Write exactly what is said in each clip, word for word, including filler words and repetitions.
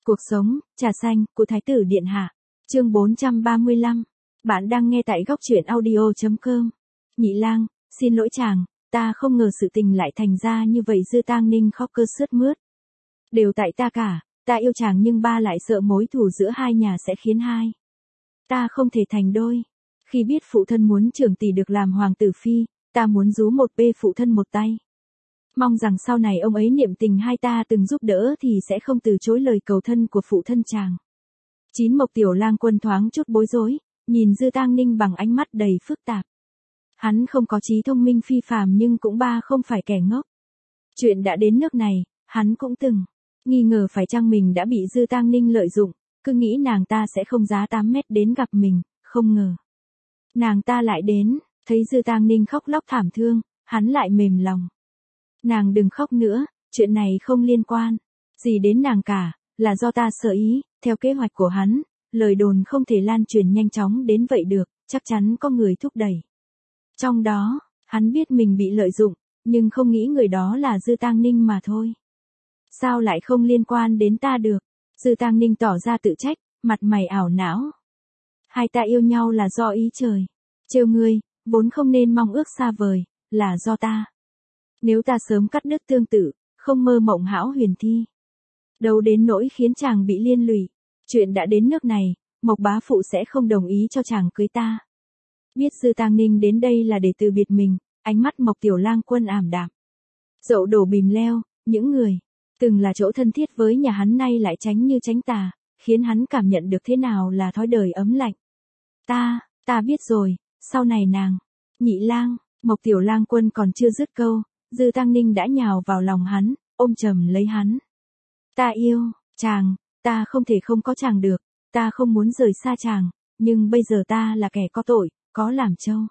Cuộc sống, trà xanh, của Thái tử Điện Hạ. Chương bốn trăm ba mươi lăm. Bạn đang nghe tại góc truyện audio chấm com. Nhị lang, xin lỗi chàng, ta không ngờ sự tình lại thành ra như vậy. Dư Tang Ninh khóc cơ sướt mướt. Đều tại ta cả, ta yêu chàng nhưng ba lại sợ mối thù giữa hai nhà sẽ khiến hai ta không thể thành đôi. Khi biết phụ thân muốn trưởng tỷ được làm hoàng tử phi, ta muốn rú một bê phụ thân một tay. Mong rằng sau này ông ấy niệm tình hai ta từng giúp đỡ thì sẽ không từ chối lời cầu thân của phụ thân chàng. Chín Mộc Tiểu Lang Quân thoáng chút bối rối, nhìn Dư Tang Ninh bằng ánh mắt đầy phức tạp. Hắn không có trí thông minh phi phàm nhưng cũng ba không phải kẻ ngốc. Chuyện đã đến nước này, hắn cũng từng nghi ngờ phải chăng mình đã bị Dư Tang Ninh lợi dụng, cứ nghĩ nàng ta sẽ không giá tám mét đến gặp mình, không ngờ. Nàng ta lại đến, thấy Dư Tang Ninh khóc lóc thảm thương, hắn lại mềm lòng. Nàng đừng khóc nữa, chuyện này không liên quan gì đến nàng cả, là do ta sợ ý, theo kế hoạch của hắn, lời đồn không thể lan truyền nhanh chóng đến vậy được, chắc chắn có người thúc đẩy. Trong đó, hắn biết mình bị lợi dụng, nhưng không nghĩ người đó là Dư Tang Ninh mà thôi. Sao lại không liên quan đến ta được? Dư Tang Ninh tỏ ra tự trách, mặt mày ảo não. Hai ta yêu nhau là do ý trời. Trêu ngươi, vốn không nên mong ước xa vời, là do ta. Nếu ta sớm cắt đứt tương tự, không mơ mộng hão huyền thi. Đâu đến nỗi khiến chàng bị liên lụy. Chuyện đã đến nước này, Mộc bá phụ sẽ không đồng ý cho chàng cưới ta. Biết Dư Tang Ninh đến đây là để từ biệt mình, ánh mắt Mộc Tiểu Lang Quân ảm đạm. Dậu đổ bìm leo, những người từng là chỗ thân thiết với nhà hắn nay lại tránh như tránh tà, khiến hắn cảm nhận được thế nào là thói đời ấm lạnh. Ta, ta biết rồi, sau này nàng, Nhị lang, Mộc Tiểu Lang Quân còn chưa dứt câu, Dư Tang Ninh đã nhào vào lòng hắn, ôm chầm lấy hắn. Ta yêu, chàng, ta không thể không có chàng được, ta không muốn rời xa chàng, nhưng bây giờ ta là kẻ có tội, có làm trâu.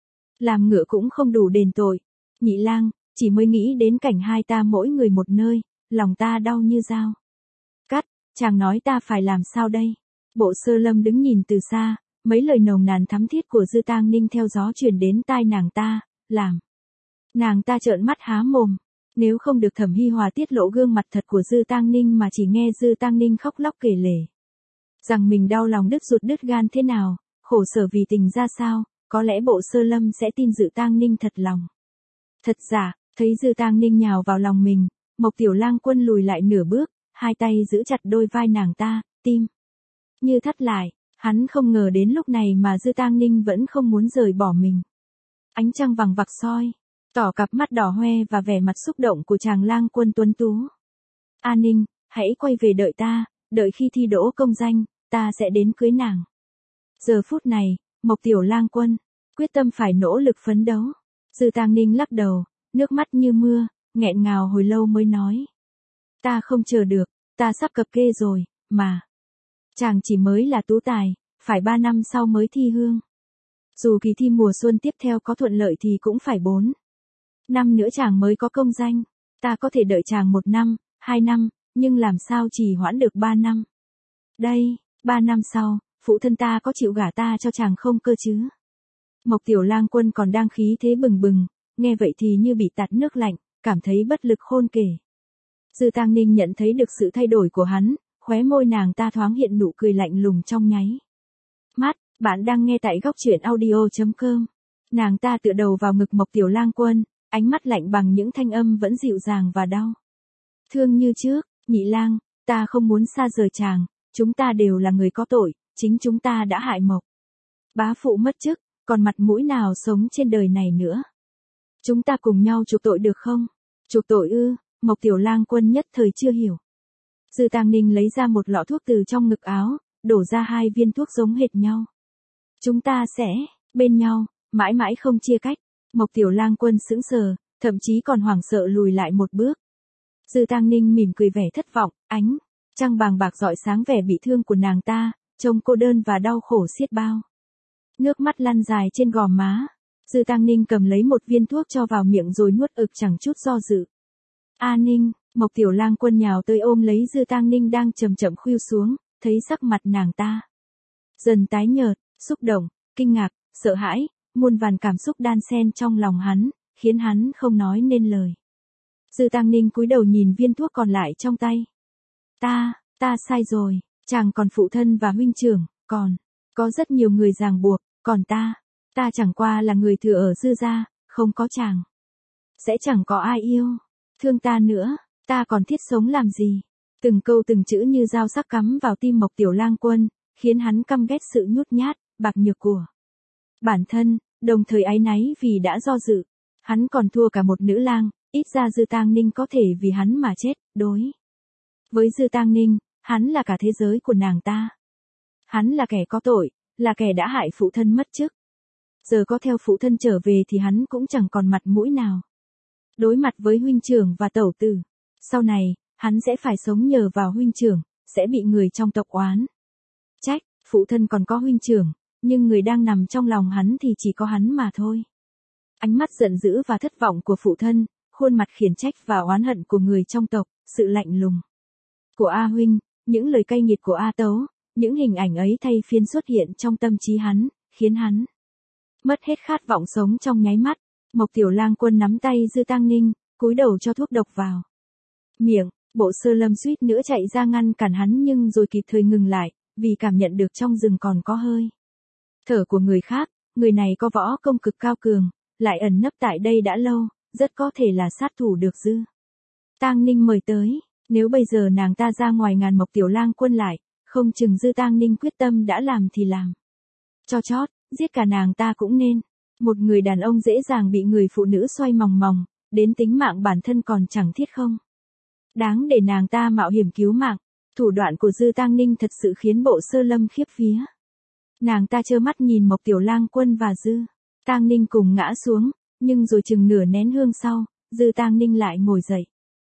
Làm ngựa cũng không đủ đền tội. Nhị lang, chỉ mới nghĩ đến cảnh hai ta mỗi người một nơi, lòng ta đau như dao cắt, chàng nói ta phải làm sao đây? Bộ Sơ Lâm đứng nhìn từ xa, mấy lời nồng nàn thắm thiết của Dư Tang Ninh theo gió truyền đến tai nàng ta, làm nàng ta trợn mắt há mồm. Nếu không được Thẩm Hi Hòa tiết lộ gương mặt thật của Dư Tang Ninh mà chỉ nghe Dư Tang Ninh khóc lóc kể lể rằng mình đau lòng đứt ruột đứt gan thế nào, khổ sở vì tình ra sao, có lẽ Bộ Sơ Lâm sẽ tin Dư Tang Ninh thật lòng. Thật giả, thấy Dư Tang Ninh nhào vào lòng mình, Mộc Tiểu Lang Quân lùi lại nửa bước, hai tay giữ chặt đôi vai nàng ta, tim như thắt lại, hắn không ngờ đến lúc này mà Dư Tang Ninh vẫn không muốn rời bỏ mình. Ánh trăng vằng vặc soi tỏ cặp mắt đỏ hoe và vẻ mặt xúc động của chàng lang quân tuấn tú. A Ninh, hãy quay về đợi ta, đợi khi thi đỗ công danh, ta sẽ đến cưới nàng. Giờ phút này, Mộc Tiểu Lang Quân quyết tâm phải nỗ lực phấn đấu. Dư Tang Ninh lắc đầu, nước mắt như mưa, nghẹn ngào hồi lâu mới nói. Ta không chờ được, ta sắp cập kê rồi, mà. Chàng chỉ mới là tú tài, phải ba năm sau mới thi hương. Dù kỳ thi mùa xuân tiếp theo có thuận lợi thì cũng phải bốn năm nữa chàng mới có công danh. Ta có thể đợi chàng một năm, hai năm, nhưng làm sao trì hoãn được ba năm. Đây, ba năm sau, phụ thân ta có chịu gả ta cho chàng không cơ chứ? Mộc Tiểu Lang Quân còn đang khí thế bừng bừng, nghe vậy thì như bị tạt nước lạnh, cảm thấy bất lực khôn kể. Dư Tang Ninh nhận thấy được sự thay đổi của hắn, khóe môi nàng ta thoáng hiện nụ cười lạnh lùng trong nháy mắt. Bạn đang nghe tại góc truyện audio chấm com. Nàng ta tựa đầu vào ngực Mộc Tiểu Lang Quân, ánh mắt lạnh bằng những thanh âm vẫn dịu dàng và đau thương như trước. Nhị lang, ta không muốn xa rời chàng, chúng ta đều là người có tội, chính chúng ta đã hại Mộc bá phụ mất chức, còn mặt mũi nào sống trên đời này nữa. Chúng ta cùng nhau chuộc tội được không? Chuộc tội ư? Mộc Tiểu Lang Quân nhất thời chưa hiểu. Dư Tang Ninh lấy ra một lọ thuốc từ trong ngực áo, đổ ra hai viên thuốc giống hệt nhau. Chúng ta sẽ bên nhau, mãi mãi không chia cách. Mộc Tiểu Lang Quân sững sờ, thậm chí còn hoảng sợ lùi lại một bước. Dư Tang Ninh mỉm cười vẻ thất vọng, ánh trăng bàng bạc rọi sáng vẻ bị thương của nàng ta, trông cô đơn và đau khổ xiết bao. Nước mắt lăn dài trên gò má. Dư Tang Ninh cầm lấy một viên thuốc cho vào miệng rồi nuốt ực chẳng chút do dự. A Ninh, Mộc Tiểu Lang Quân nhào tới ôm lấy Dư Tang Ninh đang chậm chậm khuỵu xuống, thấy sắc mặt nàng ta dần tái nhợt, xúc động, kinh ngạc, sợ hãi, muôn vàn cảm xúc đan xen trong lòng hắn, khiến hắn không nói nên lời. Dư Tang Ninh cúi đầu nhìn viên thuốc còn lại trong tay. Ta, Ta sai rồi, chàng còn phụ thân và huynh trưởng, còn, có rất nhiều người ràng buộc, còn ta, ta chẳng qua là người thừa ở Dư gia, không có chàng. Sẽ chẳng có ai yêu, thương ta nữa, ta còn thiết sống làm gì? Từng câu từng chữ như dao sắc cắm vào tim Mộc Tiểu Lang Quân, khiến hắn căm ghét sự nhút nhát, bạc nhược của bản thân, đồng thời áy náy vì đã do dự. Hắn còn thua cả một nữ lang, ít ra Dư Tang Ninh có thể vì hắn mà chết, đối. Với Dư Tang Ninh, hắn là cả thế giới của nàng ta. Hắn là kẻ có tội, là kẻ đã hại phụ thân mất chức. Giờ có theo phụ thân trở về thì hắn cũng chẳng còn mặt mũi nào. Đối mặt với huynh trưởng và tẩu tử, sau này, hắn sẽ phải sống nhờ vào huynh trưởng, sẽ bị người trong tộc oán trách, phụ thân còn có huynh trưởng, nhưng người đang nằm trong lòng hắn thì chỉ có hắn mà thôi. Ánh mắt giận dữ và thất vọng của phụ thân, khuôn mặt khiển trách và oán hận của người trong tộc, sự lạnh lùng của A huynh, những lời cay nghiệt của A tấu, những hình ảnh ấy thay phiên xuất hiện trong tâm trí hắn, khiến hắn mất hết khát vọng sống trong nháy mắt. Mộc Tiểu Lang Quân nắm tay Dư Tang Ninh, cúi đầu cho thuốc độc vào miệng. Bộ Sơ Lâm suýt nữa chạy ra ngăn cản hắn nhưng rồi kịp thời ngừng lại, vì cảm nhận được trong rừng còn có hơi thở của người khác. Người này có võ công cực cao cường, lại ẩn nấp tại đây đã lâu, rất có thể là sát thủ được Dư Tang Ninh mời tới. Nếu bây giờ nàng ta ra ngoài ngàn Mộc Tiểu Lang Quân lại, không chừng Dư Tang Ninh quyết tâm đã làm thì làm cho chót, giết cả nàng ta cũng nên. Một người đàn ông dễ dàng bị người phụ nữ xoay mòng mòng, đến tính mạng bản thân còn chẳng thiết không đáng để nàng ta mạo hiểm cứu mạng. Thủ đoạn của Dư Tang Ninh thật sự khiến Bộ Sơ Lâm khiếp vía. Nàng ta trơ mắt nhìn Mộc Tiểu Lang Quân và Dư Tang Ninh cùng ngã xuống, nhưng rồi chừng nửa nén hương sau, Dư Tang Ninh lại ngồi dậy.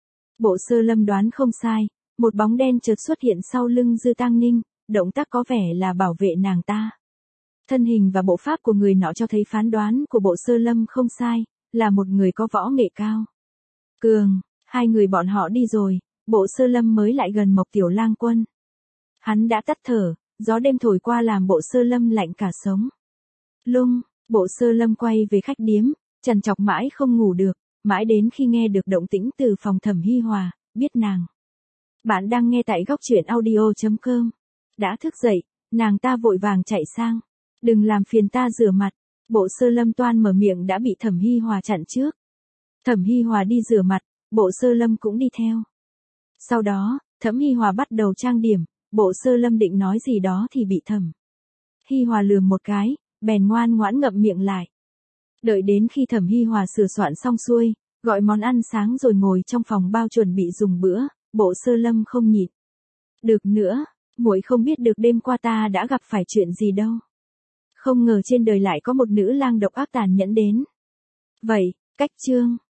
Bộ Sơ Lâm đoán không sai, một bóng đen chợt xuất hiện sau lưng Dư Tang Ninh, động tác có vẻ là bảo vệ nàng ta. Thân hình và bộ pháp của người nọ cho thấy phán đoán của Bộ Sơ Lâm không sai, là một người có võ nghệ cao cường. Hai người bọn họ đi rồi, Bộ Sơ Lâm mới lại gần Mộc Tiểu Lang Quân. Hắn đã tắt thở, gió đêm thổi qua làm Bộ Sơ Lâm lạnh cả sống lưng. Bộ Sơ Lâm quay về khách điếm, trằn trọc mãi không ngủ được, mãi đến khi nghe được động tĩnh từ phòng Thẩm Hi Hòa, biết nàng. Bạn đang nghe tại góc truyện audio chấm com. Đã thức dậy, nàng ta vội vàng chạy sang. Đừng làm phiền ta rửa mặt. Bộ Sơ Lâm toan mở miệng đã bị Thẩm Hi Hòa chặn trước. Thẩm Hi Hòa đi rửa mặt, Bộ Sơ Lâm cũng đi theo. Sau đó, Thẩm Hi Hòa bắt đầu trang điểm, Bộ Sơ Lâm định nói gì đó thì bị Thẩm Hi Hòa lườm một cái, bèn ngoan ngoãn ngậm miệng lại. Đợi đến khi Thẩm Hi Hòa sửa soạn xong xuôi, gọi món ăn sáng rồi ngồi trong phòng bao chuẩn bị dùng bữa, Bộ Sơ Lâm không nhịn được nữa, muội không biết được đêm qua ta đã gặp phải chuyện gì đâu. Không ngờ trên đời lại có một nữ lang độc ác tàn nhẫn đến vậy. Cách chương